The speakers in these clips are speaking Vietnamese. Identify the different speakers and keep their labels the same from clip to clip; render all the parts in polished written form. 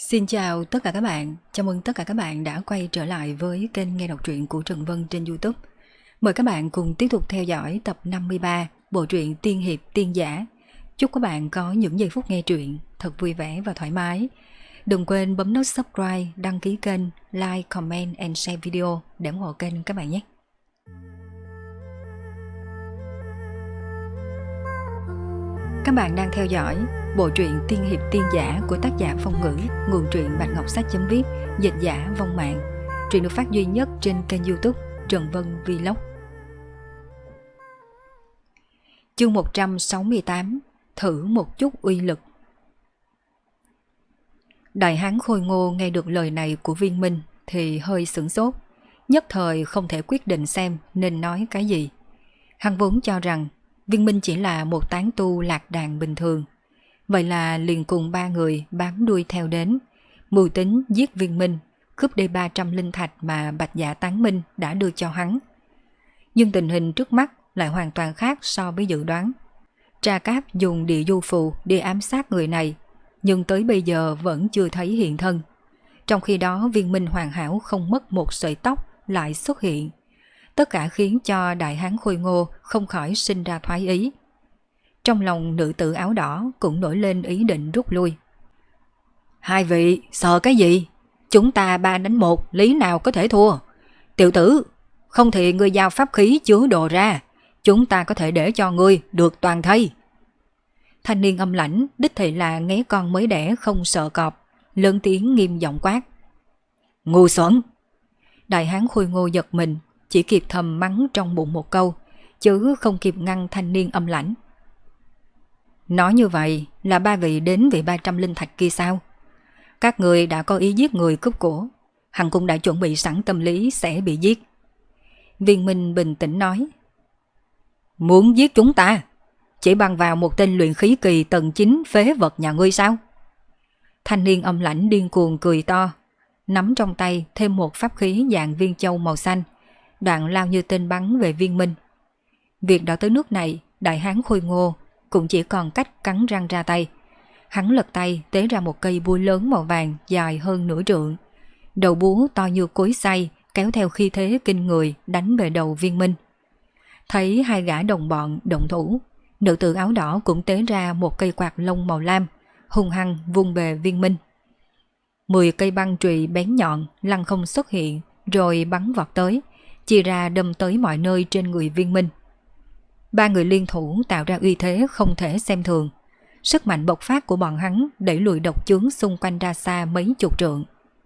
Speaker 1: Xin chào tất cả các bạn, chào mừng tất cả các bạn đã quay trở lại với kênh nghe đọc truyện của Trần Vân trên YouTube. Mời các bạn cùng tiếp tục theo dõi tập 53 bộ truyện Tiên Hiệp Tiên Giả. Chúc các bạn có những giây phút nghe truyện thật vui vẻ và thoải mái. Đừng quên bấm nút subscribe, đăng ký kênh, like, comment and share video để ủng hộ kênh các bạn nhé. Các bạn đang theo dõi bộ truyện Tiên Hiệp Tiên Giả của tác giả Phong Ngữ, nguồn truyện Bạch Ngọc Sách.viết, dịch giả Vong Mạng. Truyện được phát duy nhất trên kênh YouTube Trần Vân Vlog. Chương 168: Thử một chút uy lực. Đại hán Khôi Ngô nghe được lời này của Viên Minh thì hơi sửng sốt, nhất thời không thể quyết định xem nên nói cái gì. Hắn vốn cho rằng Viên Minh chỉ là một tán tu lạc đàn bình thường, vậy là liền cùng ba người bám đuôi theo đến, mưu tính giết Viên Minh, cướp đi 300 linh thạch mà Bạch Dạ Tán Minh đã đưa cho hắn. Nhưng tình hình trước mắt lại hoàn toàn khác so với dự đoán. Tra Cáp dùng địa du phù để ám sát người này, nhưng tới bây giờ vẫn chưa thấy hiện thân. Trong khi đó Viên Minh hoàn hảo không mất một sợi tóc lại xuất hiện. Tất cả khiến cho đại hán Khôi Ngô không khỏi sinh ra thoái ý. Trong lòng nữ tử áo đỏ cũng nổi lên ý định rút lui. Hai vị sợ cái gì? Chúng ta 3 đánh 1, lý nào có thể thua? Tiểu tử, không thì ngươi giao pháp khí chứa đồ ra, chúng ta có thể để cho ngươi được toàn thây. Thanh niên âm lãnh đích thị là nghé con mới đẻ không sợ cọp, lớn tiếng nghiêm giọng quát. Ngu xuẩn! Đại hán Khôi Ngô giật mình, chỉ kịp thầm mắng trong bụng một câu, chứ không kịp ngăn thanh niên âm lãnh. Nói như vậy là ba vị đến vì 300 linh thạch kia sao? Các người đã có ý giết người cướp của, hắn cũng đã chuẩn bị sẵn tâm lý sẽ bị giết. Viên Minh bình tĩnh nói. Muốn giết chúng ta? Chỉ bằng vào một tên luyện khí kỳ tầng 9 phế vật nhà ngươi sao? Thanh niên âm lãnh điên cuồng cười to, nắm trong tay thêm một pháp khí dạng viên châu màu xanh, đoạn lao như tên bắn về Viên Minh. Việc đã tới nước này, đại hán Khôi Ngô cũng chỉ còn cách cắn răng ra tay. Hắn lật tay tế ra một cây búa lớn màu vàng dài hơn nửa trượng. Đầu búa to như cối xay kéo theo khí thế kinh người đánh về đầu Viên Minh. Thấy hai gã đồng bọn động thủ, nữ tử áo đỏ cũng tế ra một cây quạt lông màu lam, hung hăng vung về Viên Minh. 10 cây băng chùy bén nhọn lăng không xuất hiện rồi bắn vọt tới, chia ra đâm tới mọi nơi trên người Viên Minh. Ba người liên thủ tạo ra uy thế không thể xem thường. Sức mạnh bộc phát của bọn hắn đẩy lùi độc chướng xung quanh ra xa mấy chục trượng.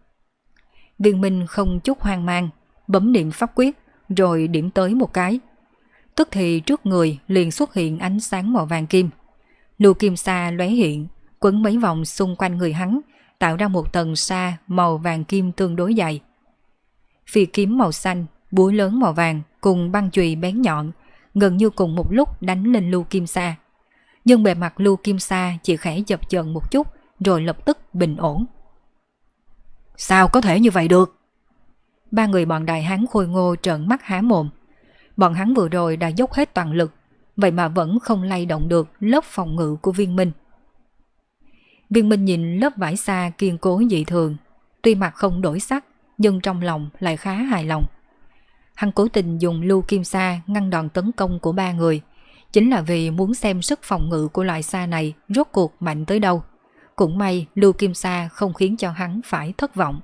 Speaker 1: Viên Minh không chút hoang mang, bấm niệm pháp quyết rồi điểm tới một cái. Tức thì trước người liền xuất hiện ánh sáng màu vàng kim. Lưu kim sa lóe hiện, quấn mấy vòng xung quanh người hắn, tạo ra một tầng sa màu vàng kim tương đối dày. Phi kiếm màu xanh, búa lớn màu vàng cùng băng chùy bén nhọn gần như cùng một lúc đánh lên Lưu Kim Sa. Nhưng bề mặt Lưu Kim Sa chỉ khẽ chập chờn một chút rồi lập tức bình ổn. Sao có thể như vậy được? Ba người bọn đại hán Khôi Ngô trợn mắt há mồm. Bọn hắn vừa rồi đã dốc hết toàn lực, vậy mà vẫn không lay động được lớp phòng ngự của Viên Minh. Viên Minh nhìn lớp vải sa kiên cố dị thường, tuy mặt không đổi sắc nhưng trong lòng lại khá hài lòng. Hắn cố tình dùng Lưu Kim Sa ngăn đòn tấn công của ba người, chính là vì muốn xem sức phòng ngự của loại sa này rốt cuộc mạnh tới đâu. Cũng may Lưu Kim Sa không khiến cho hắn phải thất vọng.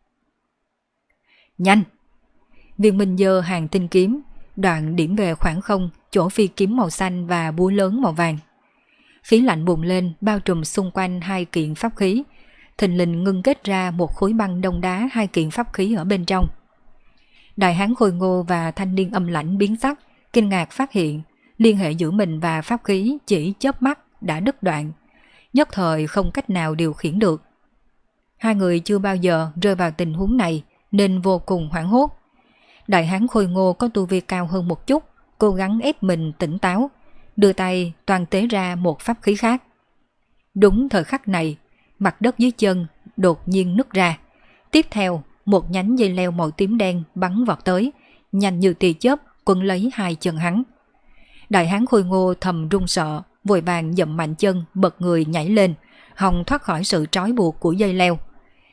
Speaker 1: Nhanh! Viên Minh giơ hàng tinh kiếm, đoạn điểm về khoảng không chỗ phi kiếm màu xanh và búa lớn màu vàng. Khí lạnh bùng lên bao trùm xung quanh hai kiện pháp khí, thình lình ngưng kết ra một khối băng đông đá hai kiện pháp khí ở bên trong. Đại hán Khôi Ngô và thanh niên âm lãnh biến sắc, kinh ngạc phát hiện liên hệ giữa mình và pháp khí chỉ chớp mắt đã đứt đoạn, nhất thời không cách nào điều khiển được. Hai người chưa bao giờ rơi vào tình huống này nên vô cùng hoảng hốt. Đại hán Khôi Ngô có tu vi cao hơn một chút, cố gắng ép mình tỉnh táo, đưa tay toàn tế ra một pháp khí khác. Đúng thời khắc này, mặt đất dưới chân đột nhiên nứt ra. Tiếp theo, một nhánh dây leo màu tím đen bắn vọt tới, nhanh như tia chớp quấn lấy hai chân hắn. Đại hán Khôi Ngô thầm run sợ, vội vàng dậm mạnh chân, bật người nhảy lên, hòng thoát khỏi sự trói buộc của dây leo.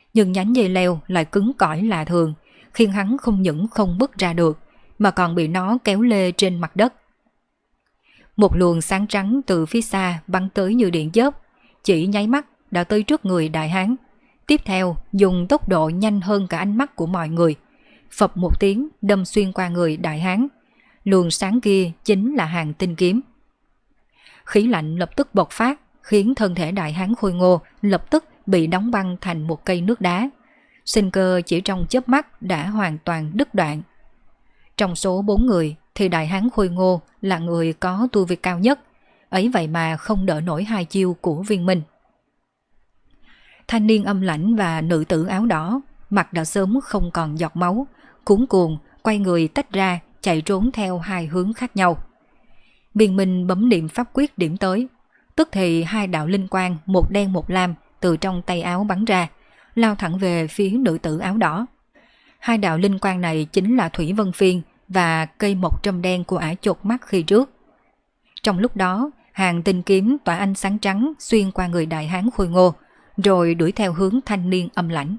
Speaker 1: nhưng nhánh dây leo lại cứng cỏi lạ thường, khiến hắn không những không bước ra được, mà còn bị nó kéo lê trên mặt đất. Một luồng sáng trắng từ phía xa bắn tới như điện chớp, chỉ nháy mắt đã tới trước người đại hán. Tiếp theo dùng tốc độ nhanh hơn cả ánh mắt của mọi người, phập một tiếng đâm xuyên qua người đại hán. Luồng sáng kia chính là hàng tinh kiếm. Khí lạnh lập tức bộc phát, khiến thân thể đại hán khôi ngô lập tức bị đóng băng thành một cây nước đá. Sinh cơ chỉ trong chớp mắt đã hoàn toàn đứt đoạn. Trong số 4 người thì đại hán khôi ngô là người có tu vi cao nhất, ấy vậy mà không đỡ nổi 2 chiêu của Viên Minh. Thanh niên âm lãnh và nữ tử áo đỏ, mặt đã sớm không còn giọt máu, cuống cuồng quay người tách ra, chạy trốn theo 2 hướng khác nhau. Viên Minh bấm niệm pháp quyết điểm tới, tức thì 2 đạo linh quang, một đen một lam từ trong tay áo bắn ra, lao thẳng về phía nữ tử áo đỏ. 2 đạo linh quang này chính là Thủy Vân Phiên và cây mộc trâm đen của ả chột mắt khi trước. Trong lúc đó, hàng tinh kiếm tỏa ánh sáng trắng xuyên qua người đại hán khôi ngô, rồi đuổi theo hướng thanh niên âm lãnh.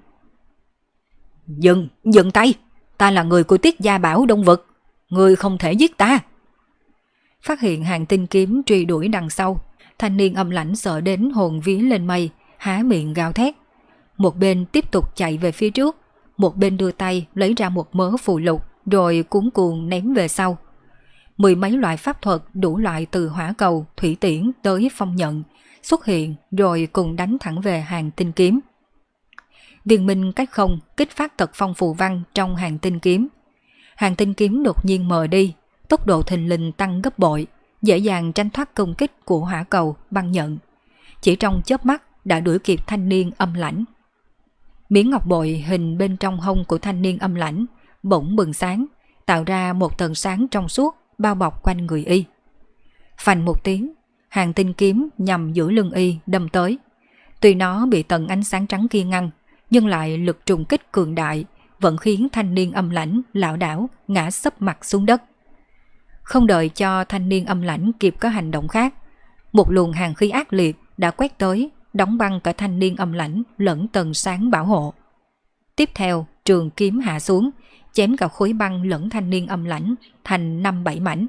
Speaker 1: Dừng tay! Ta là người của Tiết Gia Bảo Đông Vực, ngươi không thể giết ta! Phát hiện hàng tinh kiếm truy đuổi đằng sau, thanh niên âm lãnh sợ đến hồn vía lên mây, há miệng gào thét. Một bên tiếp tục chạy về phía trước, một bên đưa tay lấy ra một mớ phù lục, rồi cuống cuồng ném về sau. 10 mấy loại pháp thuật đủ loại từ hỏa cầu, thủy tiễn tới phong nhận xuất hiện, rồi cùng đánh thẳng về hàng tinh kiếm. Viên Minh cách không kích phát tật phong phù văn trong hàng tinh kiếm. Hàng tinh kiếm đột nhiên mờ đi, tốc độ thình lình tăng gấp bội, dễ dàng tránh thoát công kích của hỏa cầu, băng nhận. Chỉ trong chớp mắt đã đuổi kịp thanh niên âm lãnh. Miếng ngọc bội hình bên trong hông của thanh niên âm lãnh bỗng bừng sáng, tạo ra một tầng sáng trong suốt bao bọc quanh người y. Phành một tiếng, hàng tinh kiếm nhằm giữa lưng y đâm tới. Tuy nó bị tầng ánh sáng trắng kia ngăn, nhưng lại lực trùng kích cường đại, vẫn khiến thanh niên âm lãnh lảo đảo ngã sấp mặt xuống đất. Không đợi cho thanh niên âm lãnh kịp có hành động khác, một luồng hàn khí ác liệt đã quét tới, đóng băng cả thanh niên âm lãnh lẫn tầng sáng bảo hộ. Tiếp theo, trường kiếm hạ xuống, chém cả khối băng lẫn thanh niên âm lãnh thành 5-7 mảnh.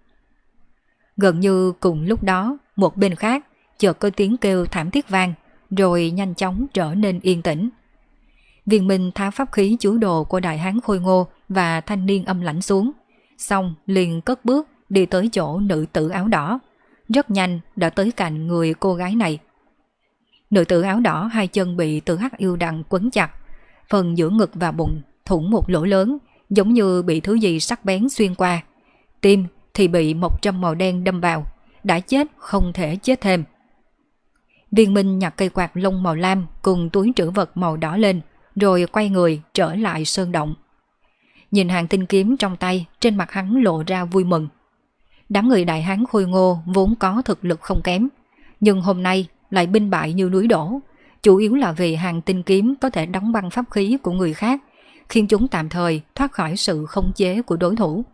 Speaker 1: Gần như cùng lúc đó, một bên khác chợt có tiếng kêu thảm thiết vang, rồi nhanh chóng trở nên yên tĩnh. Viên Minh tháo pháp khí chú đồ của đại hán khôi ngô và thanh niên âm lãnh xuống, xong liền cất bước đi tới chỗ nữ tử áo đỏ. Rất nhanh đã tới cạnh người cô gái này. Nữ tử áo đỏ 2 chân bị tử hắc yêu đằng quấn chặt, phần giữa ngực và bụng thủng một lỗ lớn, giống như bị thứ gì sắc bén xuyên qua. Tim thì bị một châm màu đen đâm vào, đã chết không thể chết thêm. Viên Minh nhặt cây quạt lông màu lam cùng túi trữ vật màu đỏ lên, rồi quay người trở lại sơn động. Nhìn hàng tinh kiếm trong tay, trên mặt hắn lộ ra vui mừng. Đám người đại hán khôi ngô vốn có thực lực không kém, nhưng hôm nay lại binh bại như núi đổ, chủ yếu là vì hàng tinh kiếm có thể đóng băng pháp khí của người khác, khiến chúng tạm thời thoát khỏi sự khống chế của đối thủ.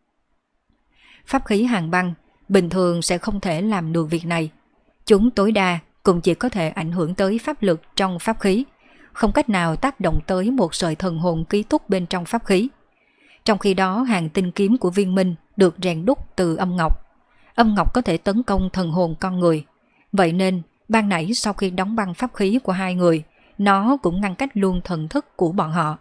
Speaker 1: Pháp khí hàng băng bình thường sẽ không thể làm được việc này. Chúng tối đa cũng chỉ có thể ảnh hưởng tới pháp lực trong pháp khí, không cách nào tác động tới một sợi thần hồn ký túc bên trong pháp khí. Trong khi đó, hàng tinh kiếm của Viên Minh được rèn đúc từ âm ngọc. Âm ngọc có thể tấn công thần hồn con người. Vậy nên, ban nãy sau khi đóng băng pháp khí của 2 người, nó cũng ngăn cách luôn thần thức của bọn họ.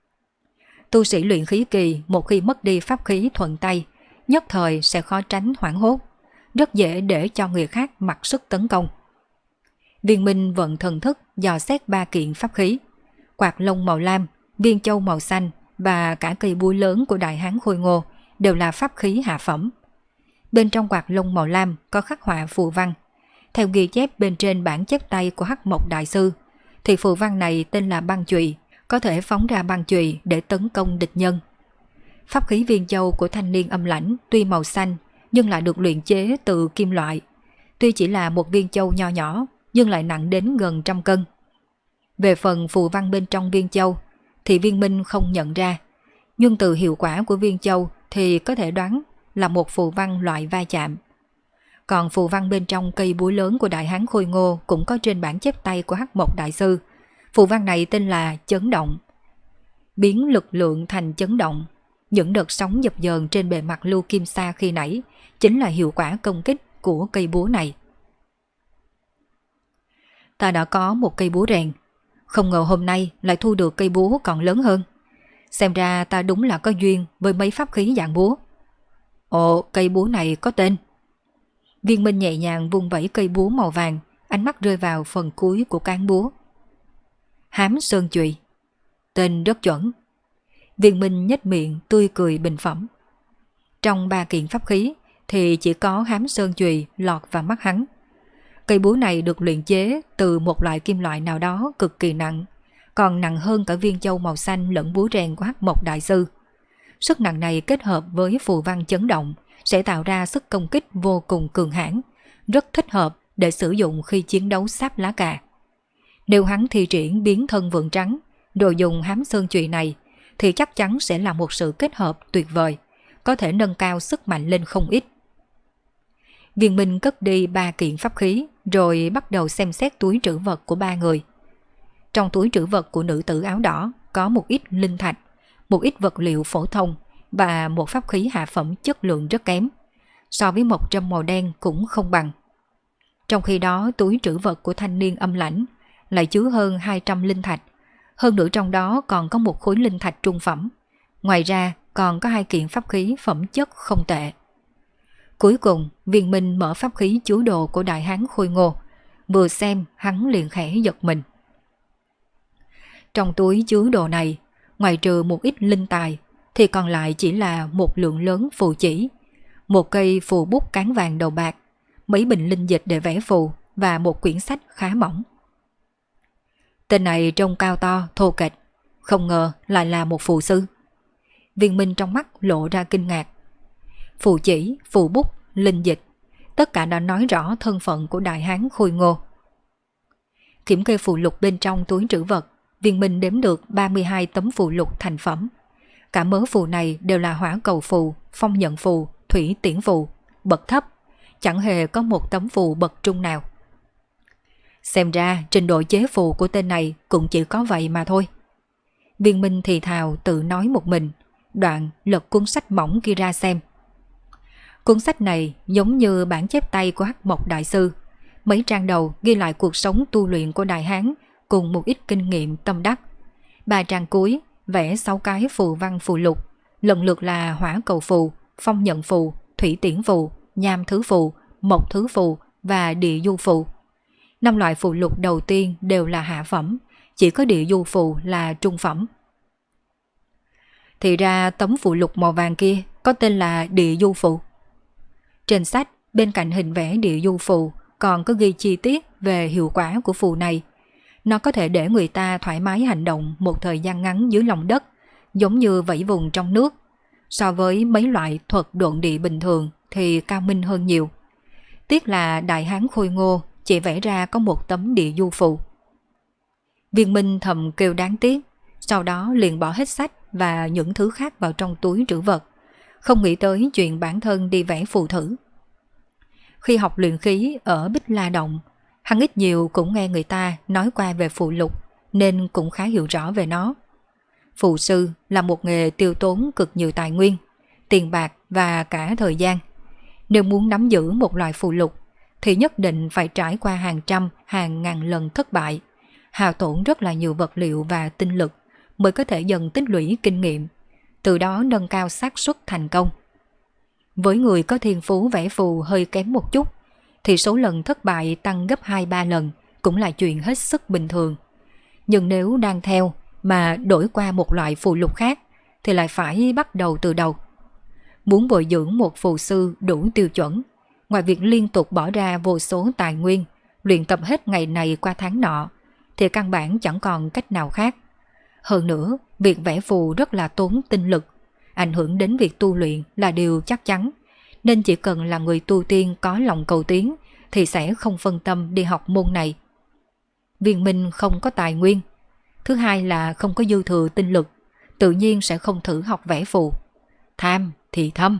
Speaker 1: Tu sĩ luyện khí kỳ một khi mất đi pháp khí thuận tay, nhất thời sẽ khó tránh hoảng hốt, rất dễ để cho người khác mặc sức tấn công. Viên Minh vận thần thức dò xét 3 kiện pháp khí, quạt lông màu lam, viên châu màu xanh và cả cây búa lớn của đại hán khôi ngô đều là pháp khí hạ phẩm. Bên trong quạt lông màu lam có khắc họa phù văn. Theo ghi chép bên trên bản chép tay của Hắc Mộc Đại Sư, thì phù văn này tên là băng chùy, có thể phóng ra băng chùy để tấn công địch nhân. Pháp khí viên châu của thanh niên âm lãnh tuy màu xanh nhưng lại được luyện chế từ kim loại. Tuy chỉ là một viên châu nho nhỏ nhưng lại nặng đến gần 100 cân. Về phần phù văn bên trong viên châu thì Viên Minh không nhận ra, nhưng từ hiệu quả của viên châu thì có thể đoán là một phù văn loại va chạm. Còn phù văn bên trong cây búa lớn của đại hán khôi ngô cũng có trên bản chép tay của Hắc Mộc Đại Sư, Phù văn này tên là chấn động. Biến lực lượng thành chấn động. Những đợt sóng dập dờn trên bề mặt lưu kim sa khi nãy chính là hiệu quả công kích của cây búa này. Ta đã có một cây búa rèn, không ngờ hôm nay lại thu được cây búa còn lớn hơn. Xem ra ta đúng là có duyên với mấy pháp khí dạng búa. Ồ, cây búa này có tên. Viên Minh nhẹ nhàng vung vẩy cây búa màu vàng, ánh mắt rơi vào phần cuối của cán búa. Hám Sơn Chùy. Tên rất chuẩn. Viên Minh nhếch miệng tươi cười bình phẩm. Trong 3 kiện pháp khí thì chỉ có Hám Sơn Chùy lọt vào mắt hắn. Cây búa này được luyện chế từ một loại kim loại nào đó cực kỳ nặng, còn nặng hơn cả viên châu màu xanh lẫn búa rèn của Hắc Mộc Đại Sư. Sức nặng này kết hợp với phù văn chấn động sẽ tạo ra sức công kích vô cùng cường hãn, rất thích hợp để sử dụng khi chiến đấu sáp lá cà. Nếu hắn thi triển biến thân vượn trắng, rồi dùng Hám Sơn Chùy này, thì chắc chắn sẽ là một sự kết hợp tuyệt vời, có thể nâng cao sức mạnh lên không ít. Viên Minh cất đi 3 kiện pháp khí, rồi bắt đầu xem xét túi trữ vật của 3 người. Trong túi trữ vật của nữ tử áo đỏ có một ít linh thạch, một ít vật liệu phổ thông và một pháp khí hạ phẩm chất lượng rất kém, so với một trâm màu đen cũng không bằng. Trong khi đó túi trữ vật của thanh niên âm lãnh lại chứa hơn 200 linh thạch, hơn nữa trong đó còn có một khối linh thạch trung phẩm. Ngoài ra còn có 2 kiện pháp khí phẩm chất không tệ. Cuối cùng Viên Minh mở pháp khí chứa đồ của đại hán Khôi Ngô, vừa xem hắn liền khẽ giật mình. Trong túi chứa đồ này, ngoài trừ một ít linh tài thì còn lại chỉ là một lượng lớn phù chỉ, một cây phù bút cán vàng đầu bạc, mấy bình linh dịch để vẽ phù và một quyển sách khá mỏng. Tên này trông cao to, thô kệch, không ngờ lại là một phù sư. Viên Minh trong mắt lộ ra kinh ngạc. Phù chỉ, phù bút, linh dịch, tất cả đã nói rõ thân phận của đại hán Khôi Ngô. Kiểm kê phù lục bên trong túi trữ vật, Viên Minh đếm được 32 tấm phù lục thành phẩm. Cả mớ phù này đều là hỏa cầu phù, phong nhận phù, thủy tiễn phù, bậc thấp, chẳng hề có một tấm phù bậc trung nào. Xem ra trình độ chế phù của tên này cũng chỉ có vậy mà thôi. Viên Minh thì thào tự nói một mình, đoạn lật cuốn sách mỏng kia ra xem. Cuốn sách này giống như bản chép tay của Hắc Mộc Đại Sư. Mấy trang đầu ghi lại cuộc sống tu luyện của đại hán cùng một ít kinh nghiệm tâm đắc. 3 trang cuối vẽ 6 cái phù văn phù lục, lần lượt là hỏa cầu phù, phong nhận phù, thủy tiễn phù, nham thứ phù, mộc thứ phù và địa du phù. 5 loại phù lục đầu tiên đều là hạ phẩm, chỉ có địa du phù là trung phẩm. Thì ra tấm phù lục màu vàng kia có tên là địa du phù. Trên sách, bên cạnh hình vẽ địa du phù còn có ghi chi tiết về hiệu quả của phù này. Nó có thể để người ta thoải mái hành động một thời gian ngắn dưới lòng đất, giống như vẫy vùng trong nước. So với mấy loại thuật độn địa bình thường thì cao minh hơn nhiều. Tiếc là đại hán Khôi Ngô chỉ vẽ ra có một tấm địa du phù. Viên Minh thầm kêu đáng tiếc, sau đó liền bỏ hết sách và những thứ khác vào trong túi trữ vật, không nghĩ tới chuyện bản thân đi vẽ phù thử. Khi học luyện khí ở Bích La Động, hắn ít nhiều cũng nghe người ta nói qua về phù lục nên cũng khá hiểu rõ về nó. Phù sư là một nghề tiêu tốn cực nhiều tài nguyên, tiền bạc và cả thời gian. Nếu muốn nắm giữ một loại phù lục thì nhất định phải trải qua hàng trăm, hàng ngàn lần thất bại, hao tổn rất là nhiều vật liệu và tinh lực mới có thể dần tích lũy kinh nghiệm, từ đó nâng cao xác suất thành công. Với người có thiên phú vẽ phù hơi kém một chút thì số lần thất bại tăng gấp 2-3 lần cũng là chuyện hết sức bình thường. Nhưng nếu đang theo mà đổi qua một loại phù lục khác thì lại phải bắt đầu từ đầu. Muốn bồi dưỡng một phù sư đủ tiêu chuẩn, ngoài việc liên tục bỏ ra vô số tài nguyên, luyện tập hết ngày này qua tháng nọ, thì căn bản chẳng còn cách nào khác. Hơn nữa, việc vẽ phù rất là tốn tinh lực, ảnh hưởng đến việc tu luyện là điều chắc chắn, nên chỉ cần là người tu tiên có lòng cầu tiến thì sẽ không phân tâm đi học môn này. Viên Minh không có tài nguyên, thứ hai là không có dư thừa tinh lực, tự nhiên sẽ không thử học vẽ phù. Tham thì thâm.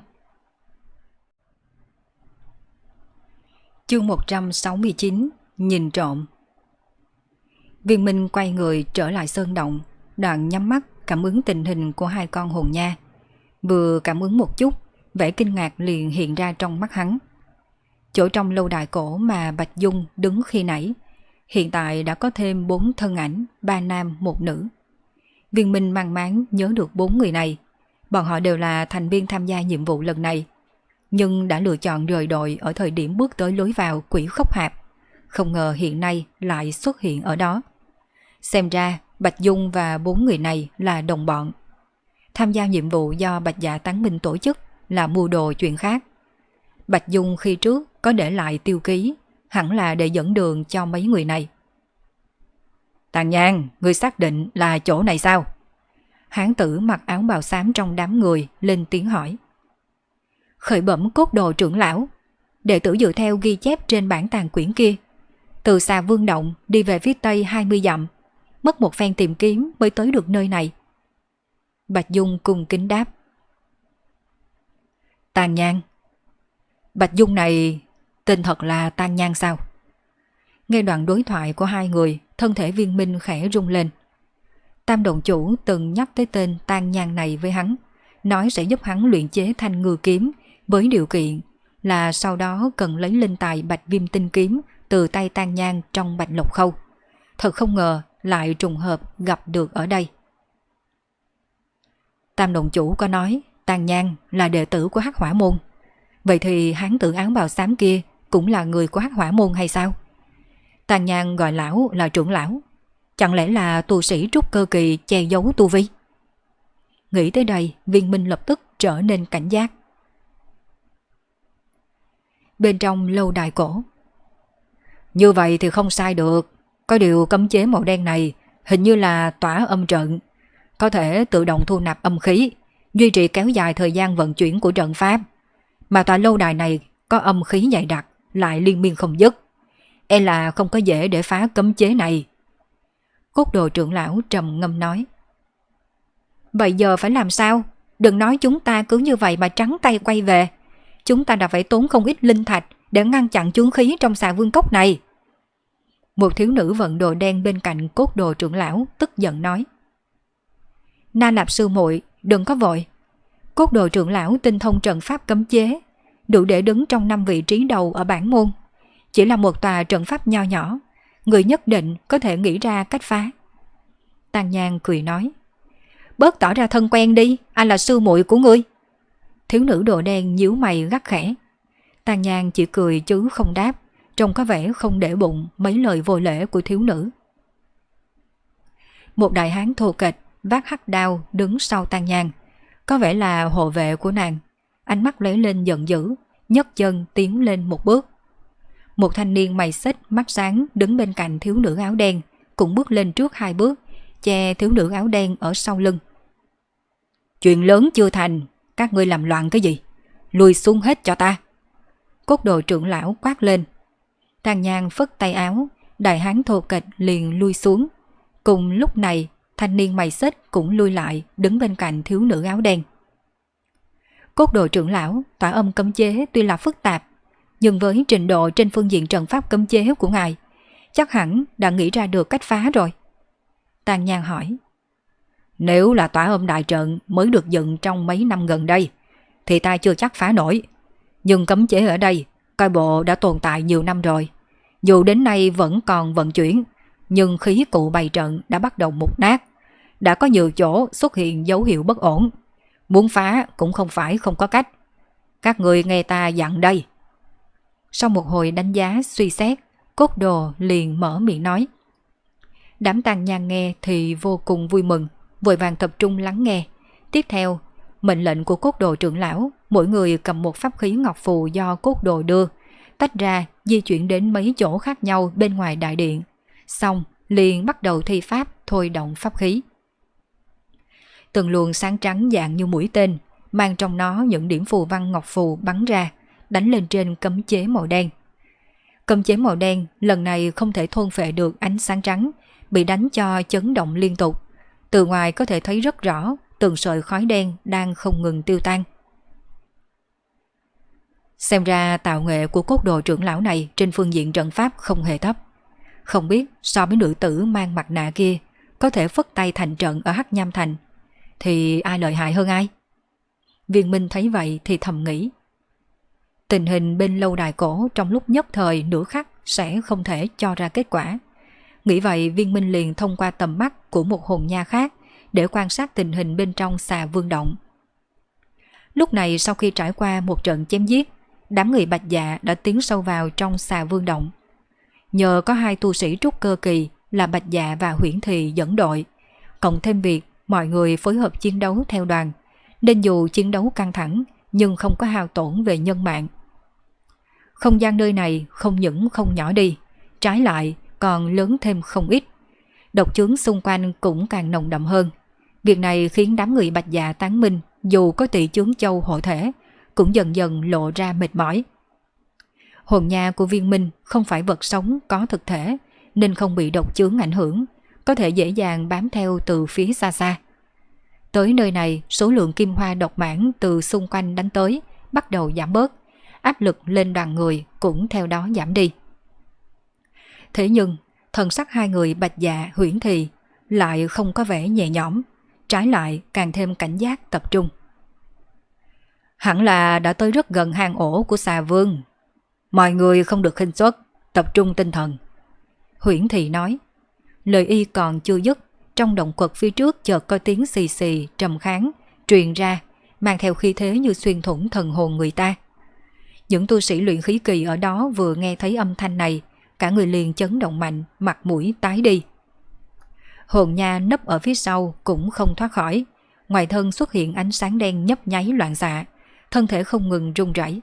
Speaker 1: Chương 169: Nhìn trộm. Viên Minh quay người trở lại sơn động, đoạn nhắm mắt cảm ứng tình hình của hai con hồn nha. Vừa cảm ứng một chút, vẻ kinh ngạc liền hiện ra trong mắt hắn. Chỗ trong lâu đài cổ mà Bạch Dung đứng khi nãy, hiện tại đã có thêm 4 thân ảnh, 3 nam, 1 nữ. Viên Minh mang máng nhớ được 4 người này. Bọn họ đều là thành viên tham gia nhiệm vụ lần này, nhưng đã lựa chọn rời đội ở thời điểm bước tới lối vào Quỷ Khốc Hạp. Không ngờ hiện nay lại xuất hiện ở đó. Xem ra Bạch Dung và 4 người này là đồng bọn. Tham gia nhiệm vụ do Bạch Dạ Tán Minh tổ chức là mưu đồ chuyện khác. Bạch Dung khi trước có để lại tiêu ký, hẳn là để dẫn đường cho mấy người này. Tàn Nhang, ngươi xác định là chỗ này sao? Hán tử mặc áo bào xám trong đám người lên tiếng hỏi. Khởi bẩm cốt đồ trưởng lão, đệ tử dựa theo ghi chép trên bản tàn quyển kia, từ xà Vương Động đi về phía tây 20 dặm, mất một phen tìm kiếm mới tới được nơi này. Bạch Dung cung kính đáp. Tàn Nhang. Bạch Dung này tên thật là Tàn Nhang sao? Nghe đoạn đối thoại của hai người, thân thể Viên Minh khẽ rung lên. Tam động chủ từng nhắc tới tên Tàn Nhang này với hắn, nói sẽ giúp hắn luyện chế thanh ngư kiếm, với điều kiện là sau đó cần lấy linh tài Bạch Viêm tinh kiếm từ tay Tàn Nhang trong Bạch Lộc Khâu. Thật không ngờ lại trùng hợp gặp được ở đây. Tam động chủ có nói Tàn Nhang là đệ tử của Hắc Hỏa môn. Vậy thì hán tử áo bào xám kia cũng là người của Hắc Hỏa môn hay sao? Tàn Nhang gọi lão là trưởng lão, chẳng lẽ là tu sĩ trúc cơ kỳ che giấu tu vi? Nghĩ tới đây, Viên Minh lập tức trở nên cảnh giác. Bên trong lâu đài cổ. Như vậy thì không sai được. Có điều cấm chế màu đen này hình như là tỏa âm trận, có thể tự động thu nạp âm khí, duy trì kéo dài thời gian vận chuyển của trận pháp. Mà tòa lâu đài này có âm khí dày đặc, lại liên miên không dứt, e là không có dễ để phá cấm chế này. Cốt đồ trưởng lão trầm ngâm nói. Vậy giờ phải làm sao? Đừng nói chúng ta cứ như vậy mà trắng tay quay về. Chúng ta đã phải tốn không ít linh thạch để ngăn chặn chướng khí trong xà vương cốc này. Một thiếu nữ vận đồ đen bên cạnh cốt đồ trưởng lão tức giận nói. Na Lạp sư muội, đừng có vội. Cốt đồ trưởng lão tinh thông trận pháp cấm chế, đủ để đứng trong 5 vị trí đầu ở bản môn. Chỉ là một tòa trận pháp nho nhỏ, người nhất định có thể nghĩ ra cách phá. Tàn Nhang cười nói. Bớt tỏ ra thân quen đi, ai là sư muội của ngươi? Thiếu nữ đồ đen nhíu mày gắt khẽ. Tàn Nhang chỉ cười chứ không đáp, trông có vẻ không để bụng mấy lời vô lễ của thiếu nữ. Một đại hán thô kệch vác hắc đao đứng sau Tàn Nhang, có vẻ là hộ vệ của nàng. Ánh mắt lóe lên giận dữ, nhấc chân tiến lên một bước. Một thanh niên mày xích mắt sáng đứng bên cạnh thiếu nữ áo đen, cũng bước lên trước 2 bước, che thiếu nữ áo đen ở sau lưng. Chuyện lớn chưa thành, các ngươi làm loạn cái gì? Lùi xuống hết cho ta. Cốt đồ trưởng lão quát lên. Tàn Nhang phất tay áo, đại hán thô kệch liền lui xuống. Cùng lúc này, thanh niên mày xích cũng lui lại, đứng bên cạnh thiếu nữ áo đen. Cốt đồ trưởng lão, tỏa âm cấm chế tuy là phức tạp, nhưng với trình độ trên phương diện trận pháp cấm chế của ngài, chắc hẳn đã nghĩ ra được cách phá rồi. Tàn Nhang hỏi. Nếu là tỏa âm đại trận mới được dựng trong mấy năm gần đây, thì ta chưa chắc phá nổi. Nhưng cấm chế ở đây, coi bộ đã tồn tại nhiều năm rồi. Dù đến nay vẫn còn vận chuyển, nhưng khí cụ bày trận đã bắt đầu mục nát. Đã có nhiều chỗ xuất hiện dấu hiệu bất ổn. Muốn phá cũng không phải không có cách. Các người nghe ta dặn đây. Sau một hồi đánh giá suy xét, cốt đồ liền mở miệng nói. Đám Tàn Nhang nghe thì vô cùng vui mừng, vội vàng tập trung lắng nghe. Tiếp theo, mệnh lệnh của cốt đồ trưởng lão, mỗi người cầm một pháp khí ngọc phù do cốt đồ đưa, tách ra di chuyển đến mấy chỗ khác nhau bên ngoài đại điện. Xong liền bắt đầu thi pháp thôi động pháp khí. Từng luồng sáng trắng dạng như mũi tên, mang trong nó những điểm phù văn ngọc phù bắn ra, đánh lên trên cấm chế màu đen. Cấm chế màu đen lần này không thể thôn phệ được ánh sáng trắng, bị đánh cho chấn động liên tục. Từ ngoài có thể thấy rất rõ từng sợi khói đen đang không ngừng tiêu tan. Xem ra tạo nghệ của cốt đồ trưởng lão này trên phương diện trận pháp không hề thấp. Không biết so với nữ tử mang mặt nạ kia có thể phất tay thành trận ở Hắc Nham Thành thì ai lợi hại hơn ai? Viên Minh thấy vậy thì thầm nghĩ. Tình hình bên lâu đài cổ trong lúc nhất thời nửa khắc sẽ không thể cho ra kết quả. Nghĩ vậy Viên Minh liền thông qua tầm mắt của một hồn nha khác để quan sát tình hình bên trong Xà Vương Động. Lúc này sau khi trải qua một trận chém giết, đám người Bạch Dạ đã tiến sâu vào trong Xà Vương Động. Nhờ có hai tu sĩ trúc cơ kỳ là Bạch Dạ và Huyễn Thì dẫn đội, cộng thêm việc mọi người phối hợp chiến đấu theo đoàn, nên dù chiến đấu căng thẳng nhưng không có hao tổn về nhân mạng. Không gian nơi này không những không nhỏ đi, trái lại còn lớn thêm không ít. Độc chướng xung quanh cũng càng nồng đậm hơn. Việc này khiến đám người Bạch Dạ tán minh dù có tỷ chướng châu hộ thể cũng dần dần lộ ra mệt mỏi. Hồn nha của Viên Minh không phải vật sống có thực thể nên không bị độc chướng ảnh hưởng, có thể dễ dàng bám theo từ phía xa xa. Tới nơi này, số lượng kim hoa độc mãn từ xung quanh đánh tới bắt đầu giảm bớt, áp lực lên đoàn người cũng theo đó giảm đi. Thế nhưng, thần sắc hai người Bạch Dạ Huyễn Thì lại không có vẻ nhẹ nhõm, trái lại càng thêm cảnh giác tập trung. Hẳn là đã tới rất gần hang ổ của Xà Vương. Mọi người không được khinh suất, tập trung tinh thần. Huyễn Thì nói. Lời y còn chưa dứt, trong động quật phía trước chợt có tiếng xì xì trầm kháng truyền ra, mang theo khí thế như xuyên thủng thần hồn người ta. Những tu sĩ luyện khí kỳ ở đó vừa nghe thấy âm thanh này, cả người liền chấn động mạnh, mặt mũi tái đi. Hồn nha nấp ở phía sau cũng không thoát khỏi, ngoài thân xuất hiện ánh sáng đen nhấp nháy loạn xạ, thân thể không ngừng run rẩy.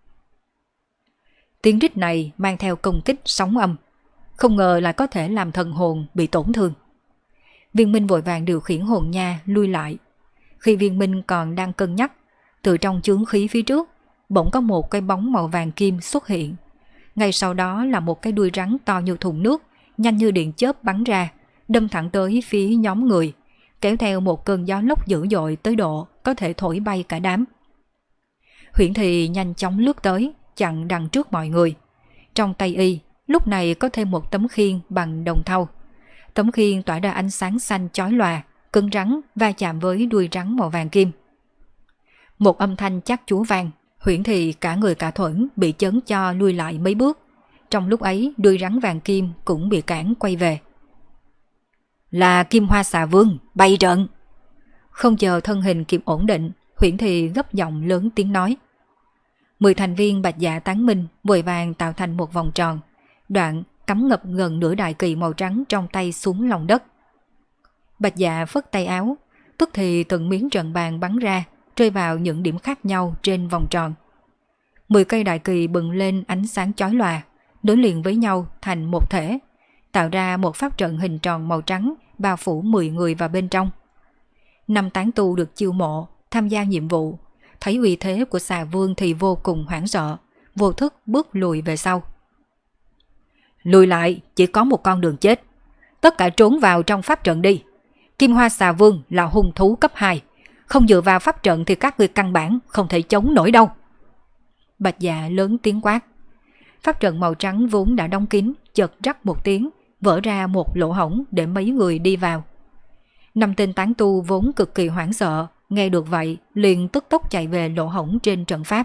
Speaker 1: Tiếng rít này mang theo công kích sóng âm, không ngờ lại có thể làm thần hồn bị tổn thương. Viên Minh vội vàng điều khiển hồn nha lui lại. Khi Viên Minh còn đang cân nhắc, từ trong chướng khí phía trước bỗng có một cái bóng màu vàng kim xuất hiện. Ngay sau đó là một cái đuôi rắn to như thùng nước, nhanh như điện chớp bắn ra, đâm thẳng tới phía nhóm người, kéo theo một cơn gió lốc dữ dội tới độ có thể thổi bay cả đám. Huyễn Thì nhanh chóng lướt tới, chặn đằng trước mọi người. Trong tay y lúc này có thêm một tấm khiên bằng đồng thau. Tấm khiên tỏa ra ánh sáng xanh chói lòa, cứng rắn va chạm với đuôi rắn màu vàng kim. Một âm thanh chát chúa vang, Huyễn Thì cả người cả thuẫn bị chấn cho lui lại mấy bước. Trong lúc ấy đuôi rắn vàng kim cũng bị cản quay về. Là Kim Hoa Xà Vương, bay trận. Không chờ thân hình kịp ổn định, Huyễn Thì gấp giọng lớn tiếng nói. 10 thành viên Bạch Dạ tán minh vội vàng tạo thành một vòng tròn, đoạn cắm ngập gần nửa đại kỳ màu trắng trong tay xuống lòng đất. Bạch Dạ phất tay áo, tức thì từng miếng trận bàn bắn ra, rơi vào những điểm khác nhau trên vòng tròn. 10 cây đại kỳ bừng lên ánh sáng chói lòa, nối liền với nhau thành một thể, tạo ra một pháp trận hình tròn màu trắng bao phủ 10 người vào bên trong. 5 tán tu được chiêu mộ tham gia nhiệm vụ, thấy uy thế của Xà Vương thì vô cùng hoảng sợ, vô thức bước lùi về sau. Lùi lại, chỉ có một con đường chết. Tất cả trốn vào trong pháp trận đi. Kim Hoa Xà Vương là hung thú cấp 2, không dựa vào pháp trận thì các ngươi căn bản không thể chống nổi đâu. Bạch Dạ lớn tiếng quát. Pháp trận màu trắng vốn đã đóng kín, chợt rắc một tiếng, vỡ ra một lỗ hổng để mấy người đi vào. 5 tên tán tu vốn cực kỳ hoảng sợ, nghe được vậy liền tức tốc chạy về lỗ hổng trên trận pháp.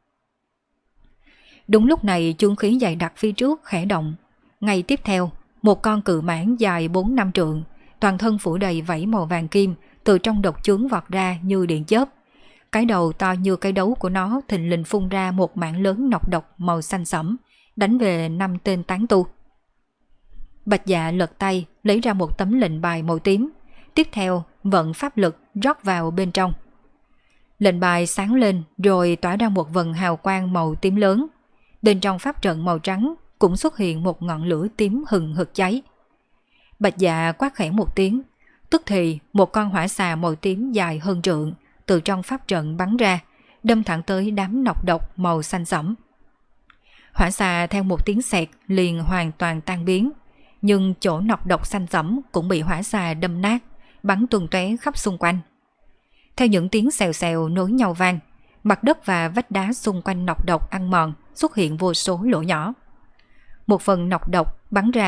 Speaker 1: Đúng lúc này chương khí dày đặc phía trước khẽ động. Ngay tiếp theo, một con cự mãng dài 4-5 trượng, toàn thân phủ đầy vảy màu vàng kim, từ trong độc chướng vọt ra như điện chớp. Cái đầu to như cái đấu của nó thình lình phun ra một mảng lớn nọc độc màu xanh sẫm, đánh về 5 tên tán tu. Bạch Dạ lật tay lấy ra một tấm lệnh bài màu tím, tiếp theo vận pháp lực rót vào bên trong. Lệnh bài sáng lên rồi tỏa ra một vầng hào quang màu tím lớn. Bên trong pháp trận màu trắng cũng xuất hiện một ngọn lửa tím hừng hực cháy. Bạch Dạ quát khẽ một tiếng, tức thì một con hỏa xà màu tím dài hơn trượng từ trong pháp trận bắn ra, đâm thẳng tới đám nọc độc màu xanh sẫm. Hỏa xà theo một tiếng xẹt liền hoàn toàn tan biến, nhưng chỗ nọc độc xanh sẫm cũng bị hỏa xà đâm nát, bắn tung tóe khắp xung quanh. Theo những tiếng xèo xèo nối nhau vang, mặt đất và vách đá xung quanh nọc độc ăn mòn, xuất hiện vô số lỗ nhỏ. Một phần nọc độc bắn ra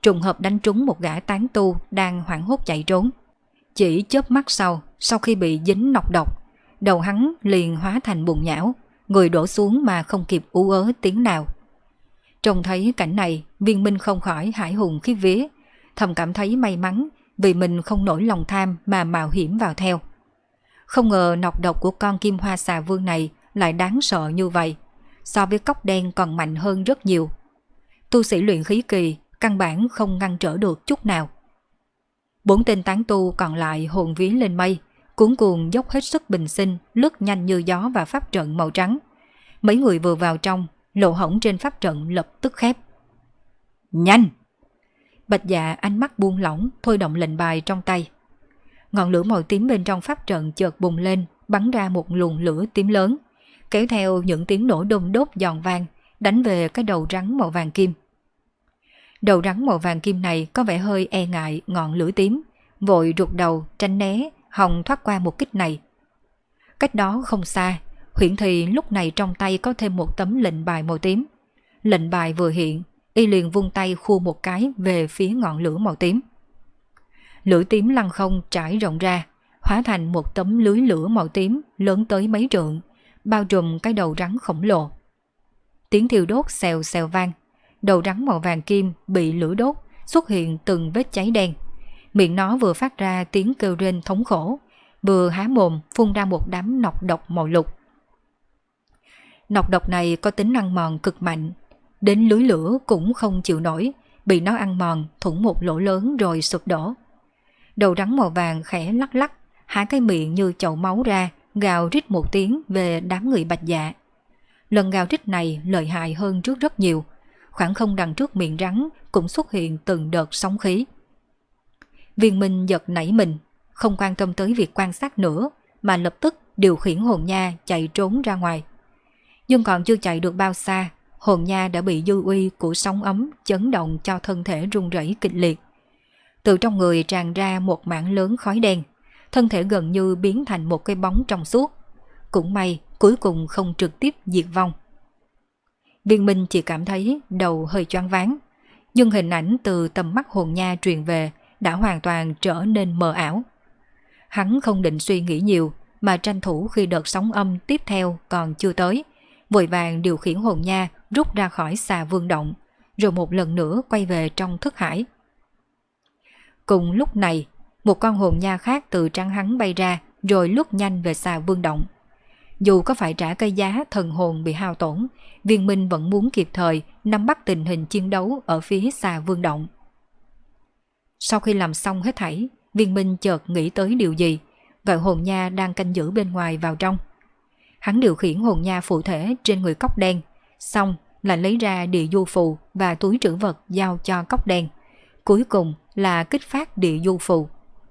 Speaker 1: trùng hợp đánh trúng một gã tán tu đang hoảng hốt chạy trốn. Chỉ chớp mắt sau khi bị dính nọc độc, đầu hắn liền hóa thành bùn nhão, người đổ xuống mà không kịp ú ớ tiếng nào. Trông thấy cảnh này, Viên Minh không khỏi hãi hùng khiếp vía, thầm cảm thấy may mắn vì mình không nổi lòng tham mà mạo hiểm vào theo. Không ngờ nọc độc của con Kim Hoa Xà Vương này lại đáng sợ như vậy, so với cóc đen còn mạnh hơn rất nhiều. Tu sĩ luyện khí kỳ căn bản không ngăn trở được chút nào. 4 tên tán tu còn lại hồn vía lên mây, cuống cuồng dốc hết sức bình sinh, lướt nhanh như gió vào pháp trận màu trắng. Mấy người vừa vào trong, lỗ hổng trên pháp trận lập tức khép. Nhanh! Bạch Dạ ánh mắt buông lỏng, thôi động lệnh bài trong tay. Ngọn lửa màu tím bên trong pháp trận chợt bùng lên, bắn ra một luồng lửa tím lớn, kéo theo những tiếng nổ đôm đốt giòn vang, đánh về cái đầu rắn màu vàng kim. Đầu rắn màu vàng kim này có vẻ hơi e ngại ngọn lửa tím, vội rụt đầu tránh né, hòng thoát qua một kích này. Cách đó không xa, Huyễn Thì lúc này trong tay có thêm một tấm lệnh bài màu tím. Lệnh bài vừa hiện, y liền vung tay khu một cái về phía ngọn lửa màu tím. Lửa tím lăng không trải rộng ra, hóa thành một tấm lưới lửa màu tím lớn tới mấy trượng, bao trùm cái đầu rắn khổng lồ. Tiếng thiêu đốt xèo xèo vang, đầu rắn màu vàng kim bị lửa đốt, xuất hiện từng vết cháy đen. Miệng nó vừa phát ra tiếng kêu rên thống khổ, vừa há mồm phun ra một đám nọc độc màu lục. Nọc độc này có tính ăn mòn cực mạnh, đến lưới lửa cũng không chịu nổi, bị nó ăn mòn thủng một lỗ lớn rồi sụp đổ. Đầu rắn màu vàng khẽ lắc lắc, há cái miệng như chậu máu ra, gào rít một tiếng về đám người Bạch Dạ. Lần gào rít này lợi hại hơn trước rất nhiều, khoảng không đằng trước miệng rắn cũng xuất hiện từng đợt sóng khí. Viên Minh giật nảy mình, không quan tâm tới việc quan sát nữa, mà lập tức điều khiển hồn nha chạy trốn ra ngoài. Nhưng còn chưa chạy được bao xa, hồn nha đã bị dư uy của sóng ấm chấn động cho thân thể run rẩy kịch liệt. Từ trong người tràn ra một mảng lớn khói đen, thân thể gần như biến thành một cái bóng trong suốt. Cũng may cuối cùng không trực tiếp diệt vong. Viên Minh chỉ cảm thấy đầu hơi choáng váng, nhưng hình ảnh từ tầm mắt hồn nha truyền về đã hoàn toàn trở nên mờ ảo. Hắn không định suy nghĩ nhiều, mà tranh thủ khi đợt sóng âm tiếp theo còn chưa tới, vội vàng điều khiển hồn nha rút ra khỏi Xà Vương động, rồi một lần nữa quay về trong thức hải. Cùng lúc này, một con hồn nha khác từ trán hắn bay ra, rồi lướt nhanh về Xà Vương động. Dù có phải trả cái giá thần hồn bị hao tổn, Viên Minh vẫn muốn kịp thời nắm bắt tình hình chiến đấu ở phía Xà Vương động. Sau khi làm xong hết thảy, Viên Minh chợt nghĩ tới điều gì, gọi hồn nha đang canh giữ bên ngoài vào trong. Hắn điều khiển hồn nha phụ thể trên người cóc đen, xong là lấy ra địa du phù và túi trữ vật giao cho cóc đen. Cuối cùng là kích phát địa du phù.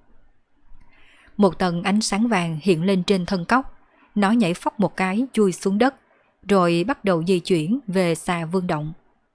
Speaker 1: Một tầng ánh sáng vàng hiện lên trên thân cóc, nó nhảy phóc một cái chui xuống đất, rồi bắt đầu di chuyển về Xà Vương động.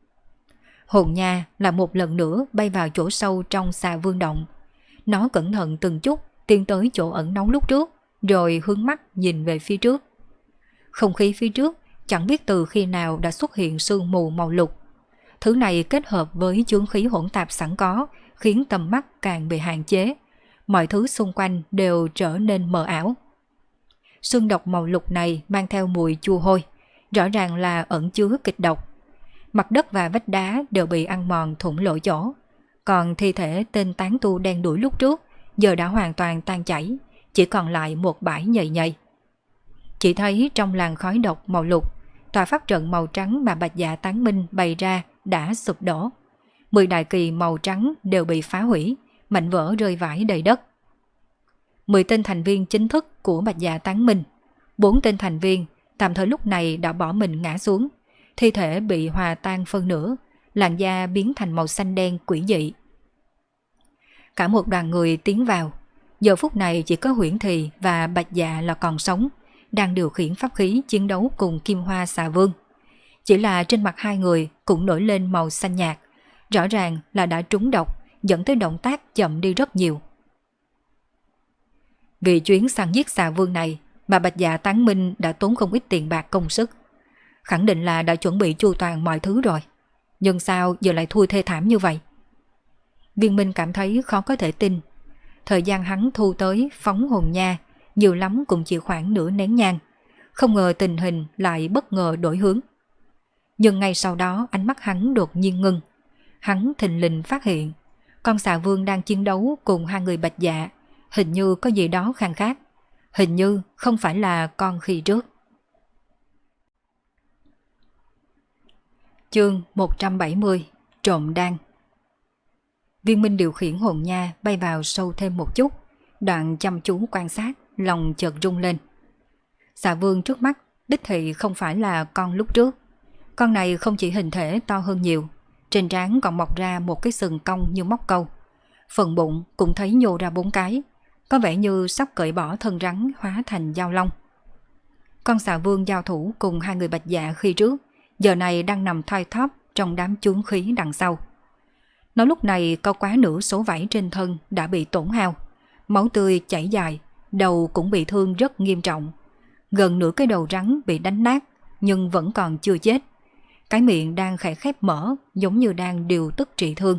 Speaker 1: Hồn nha là một lần nữa bay vào chỗ sâu trong Xà Vương động. Nó cẩn thận từng chút tiến tới chỗ ẩn náu lúc trước, rồi hướng mắt nhìn về phía trước. Không khí phía trước chẳng biết từ khi nào đã xuất hiện sương mù màu lục. Thứ này kết hợp với chướng khí hỗn tạp sẵn có, khiến tầm mắt càng bị hạn chế. Mọi thứ xung quanh đều trở nên mờ ảo. Sương độc màu lục này mang theo mùi chua hôi, rõ ràng là ẩn chứa kịch độc. Mặt đất và vách đá đều bị ăn mòn thủng lỗ chỗ. Còn thi thể tên tán tu đen đuổi lúc trước giờ đã hoàn toàn tan chảy, chỉ còn lại một bãi nhầy nhầy. Chỉ thấy trong làn khói độc màu lục, tòa pháp trận màu trắng mà Bạch Dạ Tán Minh bày ra đã sụp đổ. 10 đại kỳ màu trắng đều bị phá hủy, mảnh vỡ rơi vãi đầy đất. 10 tên thành viên chính thức của Bạch Dạ Tán Minh, 4 tên thành viên tạm thời lúc này đã bỏ mình ngã xuống, thi thể bị hòa tan phân nửa, làn da biến thành màu xanh đen quỷ dị. Cả một đoàn người tiến vào, giờ phút này chỉ có Huyễn Thì và Bạch Dạ là còn sống, đang điều khiển pháp khí chiến đấu cùng Kim Hoa Xà Vương. Chỉ là trên mặt hai người cũng nổi lên màu xanh nhạt, rõ ràng là đã trúng độc, dẫn tới động tác chậm đi rất nhiều. Vì chuyến săn giết Xà Vương này mà Bạch Dạ Tán Minh đã tốn không ít tiền bạc công sức, khẳng định là đã chuẩn bị chu toàn mọi thứ rồi. Nhưng sao giờ lại thua thê thảm như vậy? Viên Minh cảm thấy khó có thể tin. Thời gian hắn thu tới phóng hồn nha nhiều lắm cũng chỉ khoảng nửa nén nhang. Không ngờ tình hình lại bất ngờ đổi hướng. Nhưng ngay sau đó ánh mắt hắn đột nhiên ngưng. Hắn thình lình phát hiện con xà vương đang chiến đấu cùng hai người Bạch Dạ, hình như có gì đó khác khác. Hình như không phải là con khi trước. Chương 170 Trộm đan. Viên Minh điều khiển hồn nha bay vào sâu thêm một chút, đoạn chăm chú quan sát, lòng chợt rung lên. Xà vương trước mắt đích thị không phải là con lúc trước. Con này không chỉ hình thể to hơn nhiều, trên trán còn mọc ra một cái sừng cong như móc câu. Phần bụng cũng thấy nhô ra 4 cái, có vẻ như sắp cởi bỏ thân rắn hóa thành dao long. Con xà vương giao thủ cùng hai người Bạch Dạ khi trước, giờ này đang nằm thoi thóp trong đám chướng khí đằng sau. Nó lúc này có quá nửa số vảy trên thân đã bị tổn hao, máu tươi chảy dài, đầu cũng bị thương rất nghiêm trọng. Gần nửa cái đầu rắn bị đánh nát nhưng vẫn còn chưa chết. Cái miệng đang khẽ khép mở giống như đang điều tức trị thương.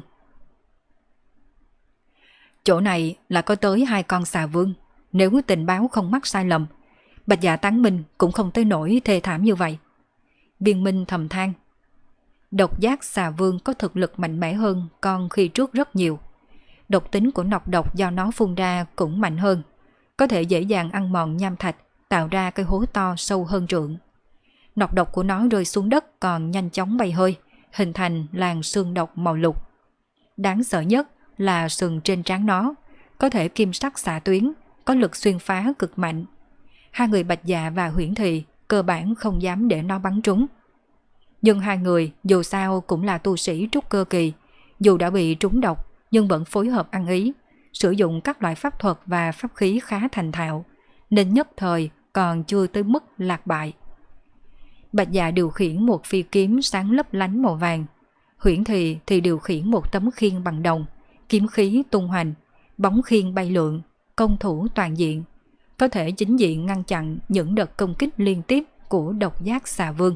Speaker 1: Chỗ này là có tới 2 con xà vương. Nếu tình báo không mắc sai lầm, Bạch Dạ tán minh cũng không tới nỗi thê thảm như vậy. Viên Minh thầm than. Độc giác xà vương có thực lực mạnh mẽ hơn con khi trước rất nhiều. Độc tính của nọc độc do nó phun ra cũng mạnh hơn, có thể dễ dàng ăn mòn nham thạch, tạo ra cái hố to sâu hơn trượng. Nọc độc của nó rơi xuống đất còn nhanh chóng bay hơi, hình thành làn sương độc màu lục. Đáng sợ nhất là sừng trên trán nó, có thể kim sắc xạ tuyến, có lực xuyên phá cực mạnh. Hai người Bạch Dạ và Huyễn Thị cơ bản không dám để nó bắn trúng. Nhưng hai người dù sao cũng là tu sĩ trúc cơ kỳ, dù đã bị trúng độc nhưng vẫn phối hợp ăn ý, sử dụng các loại pháp thuật và pháp khí khá thành thạo, nên nhất thời còn chưa tới mức lạc bại. Bạch Dạ điều khiển một phi kiếm sáng lấp lánh màu vàng, Huyễn Thị thì điều khiển một tấm khiên bằng đồng, kiếm khí tung hoành, bóng khiên bay lượn, công thủ toàn diện, có thể chính diện ngăn chặn những đợt công kích liên tiếp của độc giác xà vương.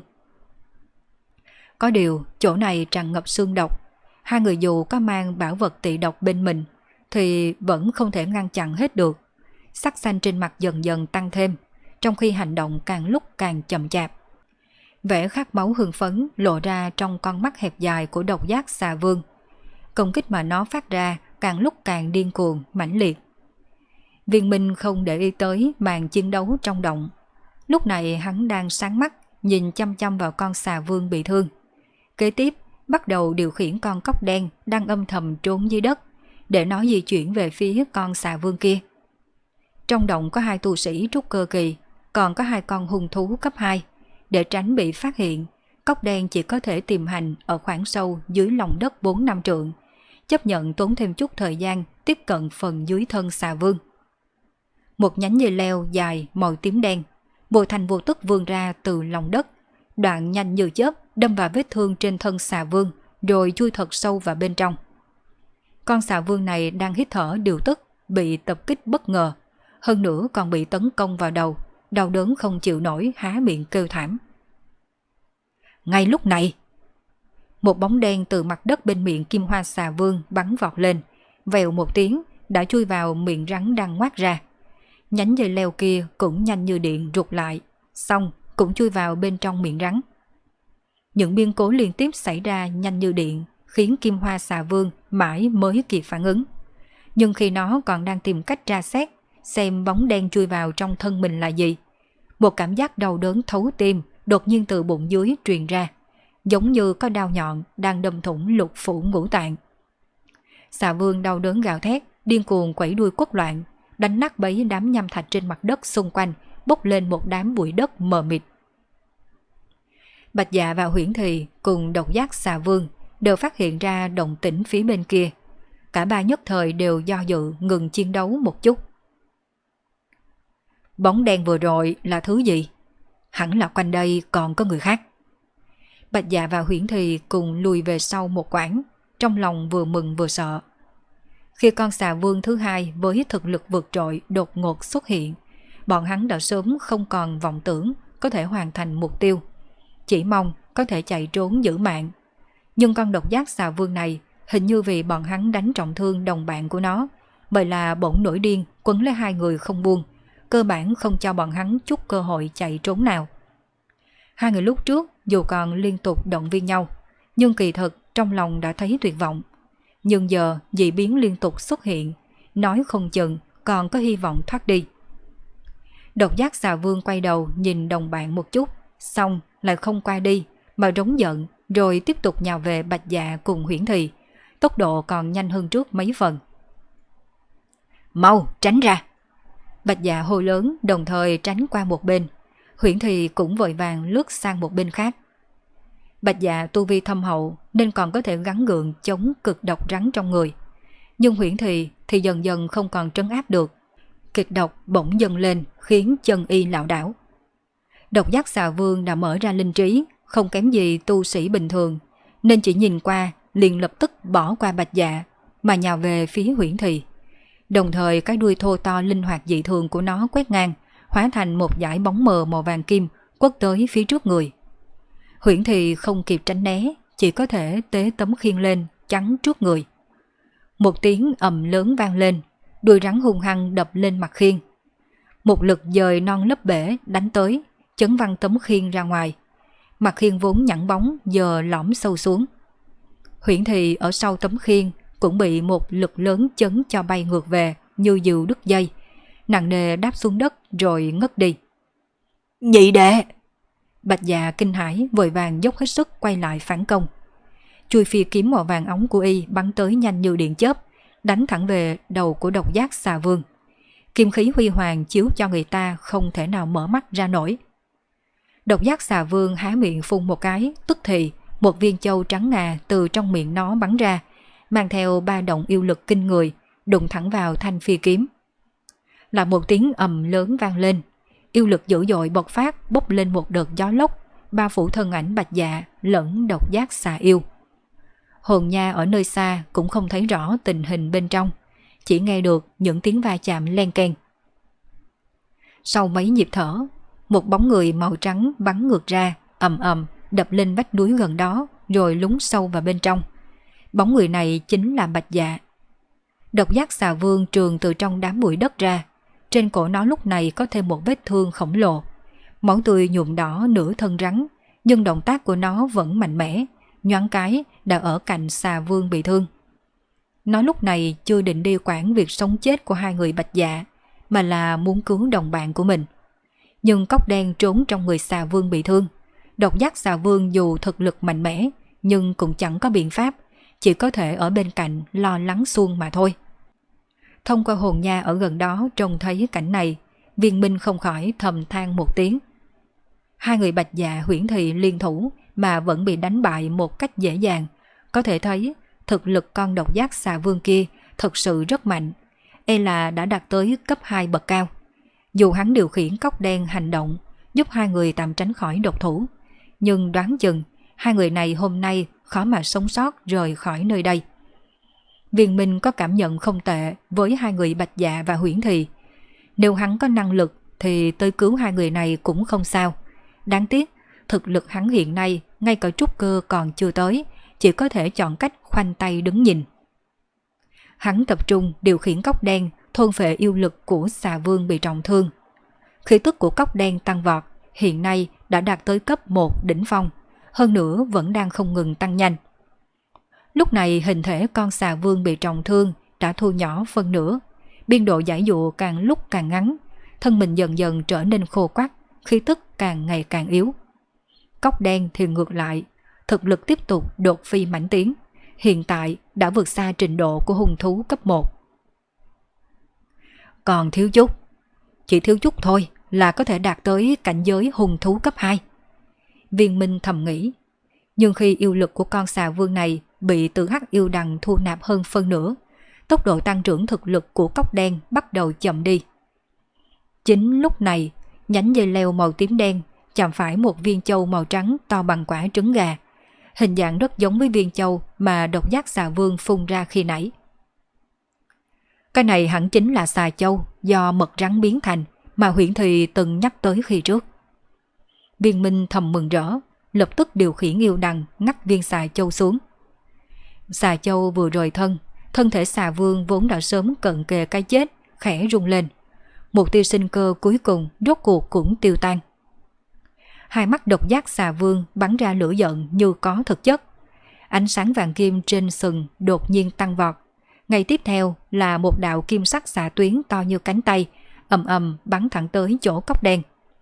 Speaker 1: Có điều chỗ này tràn ngập xương độc, hai người dù có mang bảo vật tị độc bên mình thì vẫn không thể ngăn chặn hết được. Sắc xanh trên mặt dần dần tăng thêm, trong khi hành động càng lúc càng chậm chạp. Vẻ khát máu hưng phấn lộ ra trong con mắt hẹp dài của độc giác xà vương. Công kích mà nó phát ra càng lúc càng điên cuồng, mãnh liệt. Viên Minh không để ý tới màn chiến đấu trong động. Lúc này hắn đang sáng mắt nhìn chăm chăm vào con xà vương bị thương. Kế tiếp bắt đầu điều khiển con cóc đen đang âm thầm trốn dưới đất, để nó di chuyển về phía con xà vương kia. Trong động có 2 tu sĩ trúc cơ kỳ, còn có 2 con hung thú cấp 2. Để tránh bị phát hiện, cóc đen chỉ có thể tìm hành ở khoảng sâu dưới lòng đất 4-5 trượng, chấp nhận tốn thêm chút thời gian tiếp cận phần dưới thân xà vương. Một nhánh dây leo dài màu tím đen vô thành vô tức vươn ra từ lòng đất, đoạn nhanh như chớp đâm vào vết thương trên thân xà vương, rồi chui thật sâu vào bên trong. Con xà vương này đang hít thở điều tức, bị tập kích bất ngờ, hơn nữa còn bị tấn công vào đầu, đau đớn không chịu nổi, há miệng kêu thảm. Ngay lúc này, một bóng đen từ mặt đất bên miệng kim hoa xà vương bắn vọt lên, vèo một tiếng đã chui vào miệng rắn đang ngoác ra. Nhánh dây leo kia cũng nhanh như điện rụt lại, xong cũng chui vào bên trong miệng rắn. Những biến cố liên tiếp xảy ra nhanh như điện, khiến kim hoa xà vương mãi mới kịp phản ứng. Nhưng khi nó còn đang tìm cách tra xét xem bóng đen chui vào trong thân mình là gì, một cảm giác đau đớn thấu tim đột nhiên từ bụng dưới truyền ra, giống như có đao nhọn đang đâm thủng lục phủ ngũ tạng. Xà vương đau đớn gào thét, điên cuồng quẩy đuôi quất loạn, đánh nát bấy đám nham thạch trên mặt đất xung quanh, bốc lên một đám bụi đất mờ mịt. Bạch Dạ và Huyễn Thị cùng độc giác xà vương đều phát hiện ra động tĩnh phía bên kia. Cả ba nhất thời đều do dự ngừng chiến đấu một chút. Bóng đen vừa rồi là thứ gì? Hẳn là quanh đây còn có người khác. Bạch Dạ và Huyễn Thị cùng lùi về sau một quãng, trong lòng vừa mừng vừa sợ. Khi con xà vương thứ hai với thực lực vượt trội đột ngột xuất hiện, bọn hắn đã sớm không còn vọng tưởng có thể hoàn thành mục tiêu, chỉ mong có thể chạy trốn giữ mạng. Nhưng con độc giác xà vương này Hình như vì bọn hắn đánh trọng thương đồng bạn của nó, vậy là bỗng nổi điên quấn lấy hai người không buông, cơ bản không cho bọn hắn chút cơ hội chạy trốn nào. Hai người lúc trước dù còn liên tục động viên nhau, nhưng kỳ thực trong lòng đã thấy tuyệt vọng. Nhưng giờ dị biến liên tục xuất hiện, nói không chừng còn có hy vọng thoát đi. Độc giác xà vương quay đầu nhìn đồng bạn một chút, xong lại không qua đi, mà rống giận rồi tiếp tục nhào về Bạch Dạ cùng Huyễn Thì, tốc độ còn nhanh hơn trước mấy phần. Mau tránh ra! Bạch Dạ hô lớn, đồng thời tránh qua một bên. Huyễn Thì cũng vội vàng lướt sang một bên khác. Bạch Dạ tu vi thâm hậu nên còn có thể gắng gượng chống cực độc rắn trong người. Nhưng Huyễn thì dần dần không còn trấn áp được. Kịch độc bỗng dâng lên khiến chân y lảo đảo. Độc giác xà vương đã mở ra linh trí, không kém gì tu sĩ bình thường, nên chỉ nhìn qua liền lập tức bỏ qua Bạch Dạ mà nhào về phía Huyễn Thì. Đồng thời cái đuôi thô to linh hoạt dị thường của nó quét ngang, hóa thành một dải bóng mờ màu vàng kim quất tới phía trước người. Huyễn Thì không kịp tránh né, chỉ có thể tế tấm khiên lên chắn trước người. Một tiếng ầm lớn vang lên, đuôi rắn hung hăng đập lên mặt khiên. Một lực dời non lấp bể đánh tới, chấn văng tấm khiên ra ngoài. Mặt khiên vốn nhẵn bóng giờ lõm sâu xuống. Huyễn Thì ở sau tấm khiên cũng bị một lực lớn chấn cho bay ngược về như diều đứt dây, nặng nề đáp xuống đất rồi ngất đi. Nhị đệ! Bạch Dạ kinh hãi vội vàng dốc hết sức quay lại phản công. Chui phi kiếm màu vàng óng của y bắn tới nhanh như điện chớp, đánh thẳng về đầu của độc giác xà vương. Kim khí huy hoàng chiếu cho người ta không thể nào mở mắt ra nổi. Độc giác xà vương há miệng phun một cái, tức thì một viên châu trắng ngà từ trong miệng nó bắn ra, mang theo ba động yêu lực kinh người, đụng thẳng vào thanh phi kiếm. Là một tiếng ầm lớn vang lên, yêu lực dữ dội bộc phát, bốc lên một đợt gió lốc, bao phủ thân ảnh Bạch Dạ lẫn độc giác xà yêu. Hồn nha ở nơi xa cũng không thấy rõ tình hình bên trong, chỉ nghe được những tiếng va chạm len keng. Sau mấy nhịp thở, một bóng người màu trắng bắn ngược ra, ầm ầm đập lên vách núi gần đó rồi lún sâu vào bên trong. Bóng người này chính là Bạch Dạ. Độc giác xà vương trường từ trong đám bụi đất ra, trên cổ nó lúc này có thêm một vết thương khổng lồ. Máu tươi nhuộm đỏ nửa thân rắn, nhưng động tác của nó vẫn mạnh mẽ, nhoáng cái đã ở cạnh xà vương bị thương. Nó lúc này chưa định đi quản việc sống chết của hai người Bạch Dạ, mà là muốn cứu đồng bạn của mình. Nhưng cóc đen trốn trong người xà vương bị thương. Độc giác xà vương dù thực lực mạnh mẽ, nhưng cũng chẳng có biện pháp, chỉ có thể ở bên cạnh lo lắng suông mà thôi. Thông qua hồn nha ở gần đó trông thấy cảnh này, Viên Minh không khỏi thầm than một tiếng. Hai người Bạch Dạ Huyễn Thì liên thủ mà vẫn bị đánh bại một cách dễ dàng, có thể thấy thực lực con độc giác xà vương kia thật sự rất mạnh, e là đã đạt tới cấp 2 bậc cao. Dù hắn điều khiển cóc đen hành động, giúp hai người tạm tránh khỏi độc thủ, nhưng đoán chừng hai người này hôm nay khó mà sống sót rời khỏi nơi đây. Viên Minh có cảm nhận không tệ với hai người Bạch Dạ và Huyễn Thì. Nếu hắn có năng lực thì tới cứu hai người này cũng không sao. Đáng tiếc, thực lực hắn hiện nay ngay cả trúc cơ còn chưa tới, chỉ có thể chọn cách khoanh tay đứng nhìn. Hắn tập trung điều khiển cóc đen thôn phệ yêu lực của xà vương bị trọng thương. Khí tức của cóc đen tăng vọt, hiện nay đã đạt tới cấp 1 đỉnh phong, hơn nữa vẫn đang không ngừng tăng nhanh. Lúc này hình thể con xà vương bị trọng thương đã thu nhỏ phân nửa, biên độ giải dụa càng lúc càng ngắn, thân mình dần dần trở nên khô quắt, khí tức càng ngày càng yếu. Cóc đen thì ngược lại, thực lực tiếp tục đột phi mãnh tiến, hiện tại đã vượt xa trình độ của hung thú cấp 1. Còn thiếu chút, chỉ thiếu chút thôi là có thể đạt tới cảnh giới hung thú cấp 2. Viên Minh thầm nghĩ, nhưng khi yêu lực của con xà vương này bị tử hắc yêu đằng thu nạp hơn phân nửa, tốc độ tăng trưởng thực lực của cóc đen bắt đầu chậm đi. Chính lúc này, nhánh dây leo màu tím đen chạm phải một viên châu màu trắng to bằng quả trứng gà, hình dạng rất giống với viên châu mà độc giác xà vương phun ra khi nãy. Cái này hẳn chính là xà châu do mật rắn biến thành mà Huyễn Thì từng nhắc tới khi trước. Viên Minh thầm mừng rỡ, lập tức điều khiển yêu đằng ngắt viên xà châu xuống. Xà Châu vừa rời thân, thân thể xà vương vốn đã sớm cận kề cái chết, khẽ rung lên. Một tia sinh cơ cuối cùng rốt cuộc cũng tiêu tan. Hai mắt độc giác xà vương bắn ra lửa giận như có thực chất. Ánh sáng vàng kim trên sừng đột nhiên tăng vọt. Ngay tiếp theo là một đạo kim sắc xạ tuyến to như cánh tay, ầm ầm bắn thẳng tới chỗ cốc đen.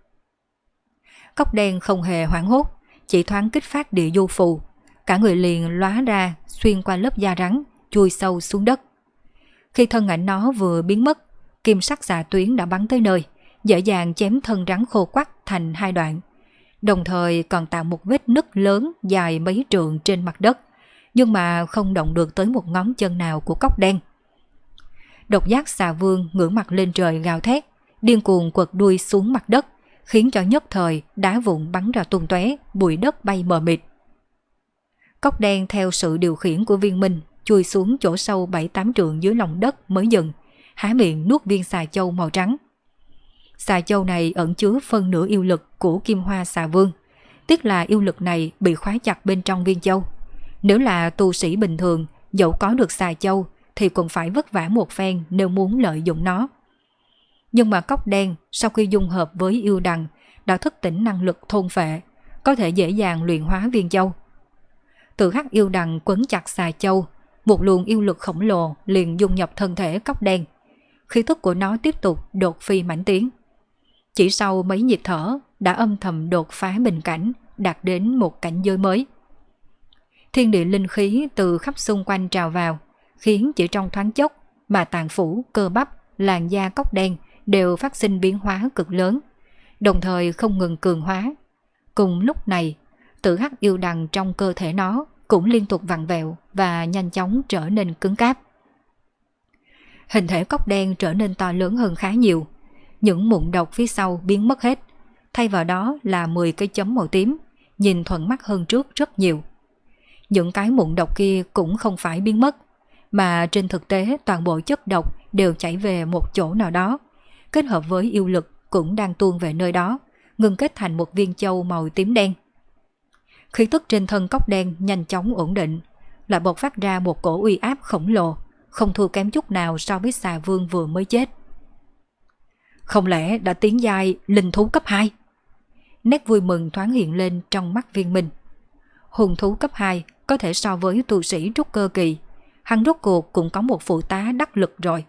Speaker 1: Cốc đen không hề hoảng hốt, chỉ thoáng kích phát địa du phù. Cả người liền lóa ra xuyên qua lớp da rắn, chui sâu xuống đất. Khi thân ảnh nó vừa biến mất, kim sắc xạ tuyến đã bắn tới nơi, dễ dàng chém thân rắn khô quắt thành hai đoạn. Đồng thời còn tạo một vết nứt lớn dài mấy trượng trên mặt đất, nhưng mà không động được tới một ngón chân nào của cốc đen. Độc giác xà vương ngửa mặt lên trời gào thét, điên cuồng quật đuôi xuống mặt đất, khiến cho nhất thời đá vụn bắn ra tung tóe, bụi đất bay mờ mịt. Cốc đen theo sự điều khiển của Viên Minh chui xuống chỗ sâu 7-8 trượng dưới lòng đất mới dừng, há miệng nuốt viên xà châu màu trắng. Xà châu này ẩn chứa phân nửa yêu lực của Kim Hoa xà vương, tiếc là yêu lực này bị khóa chặt bên trong viên châu. Nếu là tu sĩ bình thường, dẫu có được xà châu thì cũng phải vất vả một phen nếu muốn lợi dụng nó. Nhưng mà cốc đen sau khi dung hợp với yêu đằng đã thức tỉnh năng lực thôn phệ, có thể dễ dàng luyện hóa viên châu. Tự hắc yêu đằng quấn chặt xà châu, một luồng yêu lực khổng lồ liền dung nhập thân thể cốc đen. Khí tức của nó tiếp tục đột phi mãnh tiến. Chỉ sau mấy nhịp thở đã âm thầm đột phá bình cảnh, đạt đến một cảnh giới mới. Thiên địa linh khí từ khắp xung quanh trào vào, khiến chỉ trong thoáng chốc mà tạng phủ, cơ bắp, làn da cốc đen đều phát sinh biến hóa cực lớn, đồng thời không ngừng cường hóa. Cùng lúc này, tự hắc yêu đằng trong cơ thể nó cũng liên tục vặn vẹo và nhanh chóng trở nên cứng cáp. Hình thể cốc đen trở nên to lớn hơn khá nhiều, những mụn độc phía sau biến mất hết, thay vào đó là 10 cái chấm màu tím, nhìn thuận mắt hơn trước rất nhiều. Những cái mụn độc kia cũng không phải biến mất, mà trên thực tế toàn bộ chất độc đều chảy về một chỗ nào đó, kết hợp với yêu lực cũng đang tuôn về nơi đó, ngưng kết thành một viên châu màu tím đen. Khí tức trên thân cốc đen nhanh chóng ổn định, lại bộc phát ra một cổ uy áp khổng lồ, không thua kém chút nào so với xà vương vừa mới chết. Không lẽ đã tiến giai linh thú cấp 2? Nét vui mừng thoáng hiện lên trong mắt Viên Minh. Hùng thú cấp 2 có thể so với tu sĩ trúc cơ kỳ, hắn rốt cuộc cũng có một phụ tá đắc lực rồi.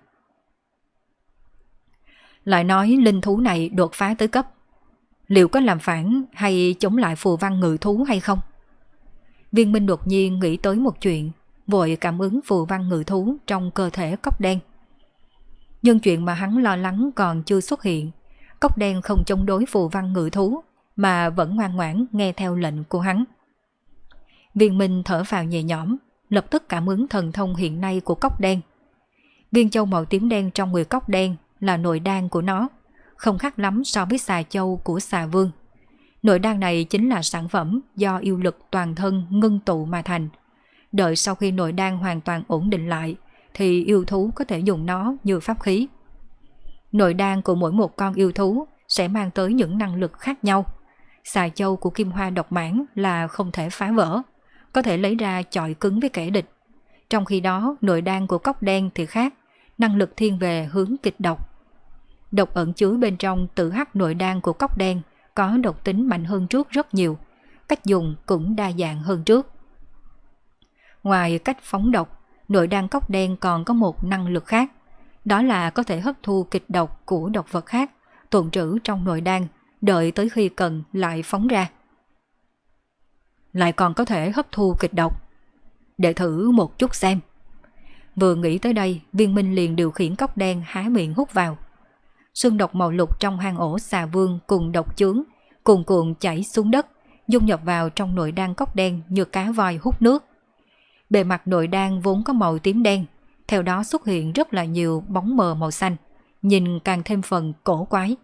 Speaker 1: Lại nói linh thú này đột phá tới cấp, liệu có làm phản hay chống lại phù văn ngự thú hay không? Viên Minh đột nhiên nghĩ tới một chuyện, vội cảm ứng phù văn ngự thú trong cơ thể cốc đen. Nhưng chuyện mà hắn lo lắng còn chưa xuất hiện, cốc đen không chống đối phù văn ngự thú mà vẫn ngoan ngoãn nghe theo lệnh của hắn. Viên Minh thở phào nhẹ nhõm, lập tức cảm ứng thần thông hiện nay của cốc đen. Viên châu màu tím đen trong người cốc đen là nội đan của nó, không khác lắm so với xà châu của xà vương. Nội đan này chính là sản phẩm do yêu lực toàn thân ngưng tụ mà thành. Đợi sau khi nội đan hoàn toàn ổn định lại thì yêu thú có thể dùng nó như pháp khí. Nội đan của mỗi một con yêu thú sẽ mang tới những năng lực khác nhau. Xà châu của Kim Hoa độc mãng là không thể phá vỡ, có thể lấy ra chọi cứng với kẻ địch. Trong khi đó nội đan của cốc đen thì khác, năng lực thiên về hướng kịch độc. Độc ẩn chứa bên trong tự hắc nội đan của cốc đen có độc tính mạnh hơn trước rất nhiều, cách dùng cũng đa dạng hơn trước. Ngoài cách phóng độc, nội đan cốc đen còn có một năng lực khác, đó là có thể hấp thu kịch độc của độc vật khác, tồn trữ trong nội đan, đợi tới khi cần lại phóng ra. Lại còn có thể hấp thu kịch độc, để thử một chút xem. Vừa nghĩ tới đây, Viên Minh liền điều khiển cốc đen há miệng hút vào. Sương độc màu lục trong hang ổ xà vương cùng độc chướng cuồn cuộn chảy xuống đất, dung nhập vào trong nội đan cốc đen như cá voi hút nước. Bề mặt nội đan vốn có màu tím đen, theo đó xuất hiện rất là nhiều bóng mờ màu xanh, nhìn càng thêm phần cổ quái.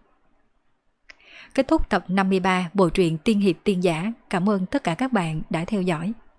Speaker 1: Kết thúc tập 53 bộ truyện Tiên Hiệp Tiên Giả. Cảm ơn tất cả các bạn đã theo dõi.